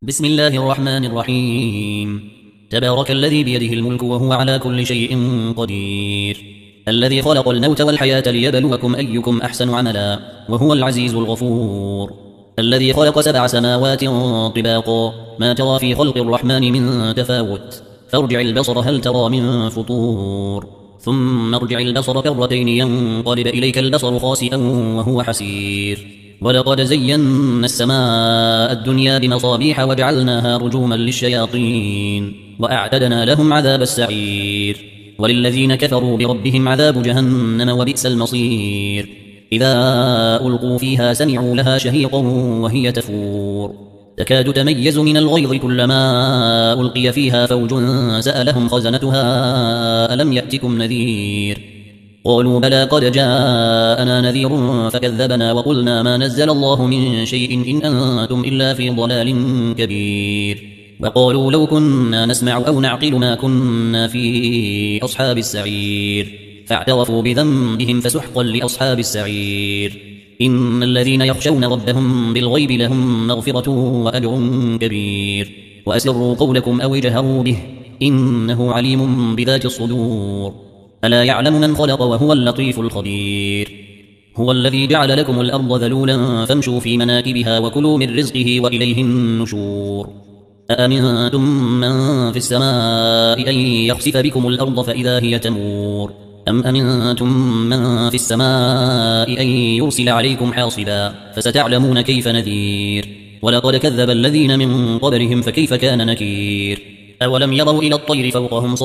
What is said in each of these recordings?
بسم الله الرحمن الرحيم. تبارك الذي بيده الملك وهو على كل شيء قدير، الذي خلق الموت والحياة ليبلوكم أيكم أحسن عملا وهو العزيز الغفور، الذي خلق 7 سماوات طباقا ما ترى في خلق الرحمن من تفاوت، فارجع البصر هل ترى من فطور، ثم ارجع البصر كرتين ينقلب إليك البصر خاسئا وهو حسير. ولقد زينا السماء الدنيا بمصابيح وجعلناها رجوما للشياطين وأعتدنا لهم عذاب السعير. وللذين كفروا بربهم عذاب جهنم وبئس المصير. إذا ألقوا فيها سمعوا لها شهيقا وهي تفور، تكاد تميز من الغيظ كلما ألقي فيها فوج سألهم خزنتها ألم يأتكم نذير؟ قالوا بلى قد جاءنا نذير فكذبنا وقلنا ما نزل الله من شيء إن أنتم إلا في ضلال كبير. وقالوا لو كنا نسمع أو نعقل ما كنا في أصحاب السعير، فاعترفوا بذنبهم فسحقا لأصحاب السعير. إن الذين يخشون ربهم بالغيب لهم مغفرة وأجر كبير. وأسروا قولكم أو اجهروا به إنه عليم بذات الصدور. ألا يعلم من خلق وهو اللطيف الخبير. هو الذي جعل لكم الأرض ذلولا فامشوا في مناكبها وكلوا من رزقه وإليه النشور. أأمنتم من في السماء أن يخسف بكم الأرض فإذا هي تمور، أم أمنتم من في السماء أن يرسل عليكم حاصبا فستعلمون كيف نذير. ولقد كذب الذين من قبلهم فكيف كان نكير. أولم يروا إلى الطير فوقهم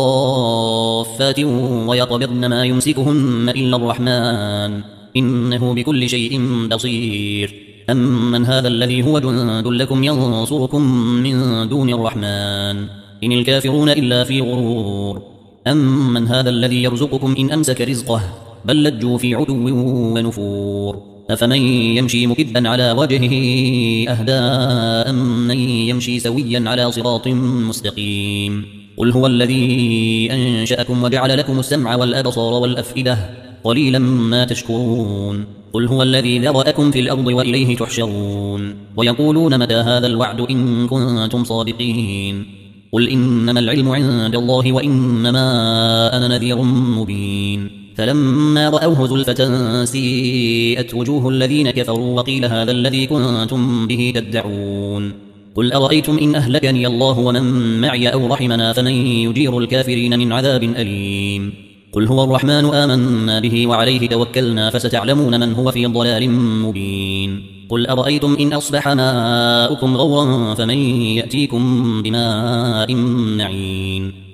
صافات ويقبضن ما يمسكهن إلا الرحمن إنه بكل شيء بصير. أمن هذا الذي هو جند لكم ينصركم من دون الرحمن إن الكافرون إلا في غرور. أمن هذا الذي يرزقكم إن أمسك رزقه بل لجوا في عتو ونفور. أفمن يمشي مكبا على وجهه أهدى أم من يمشي سويا على صراط مستقيم. قل هو الذي أنشأكم وجعل لكم السمع والأبصار والأفئدة قليلا ما تشكرون. قل هو الذي ذرأكم في الأرض وإليه تحشرون. ويقولون متى هذا الوعد إن كنتم صادقين. قل إنما العلم عند الله وإنما أنا نذير مبين. فلما رأوه زلفة سيئت وجوه الذين كفروا وقيل هذا الذي كنتم به تدعون. قل أرأيتم إن أهلكني الله ومن معي أو رحمنا فمن يجير الكافرين من عذاب أليم. قل هو الرحمن آمنا به وعليه توكلنا فستعلمون من هو في ضلال مبين. قل أرأيتم إن أصبح ماؤكم غورا فمن يأتيكم بماء معين.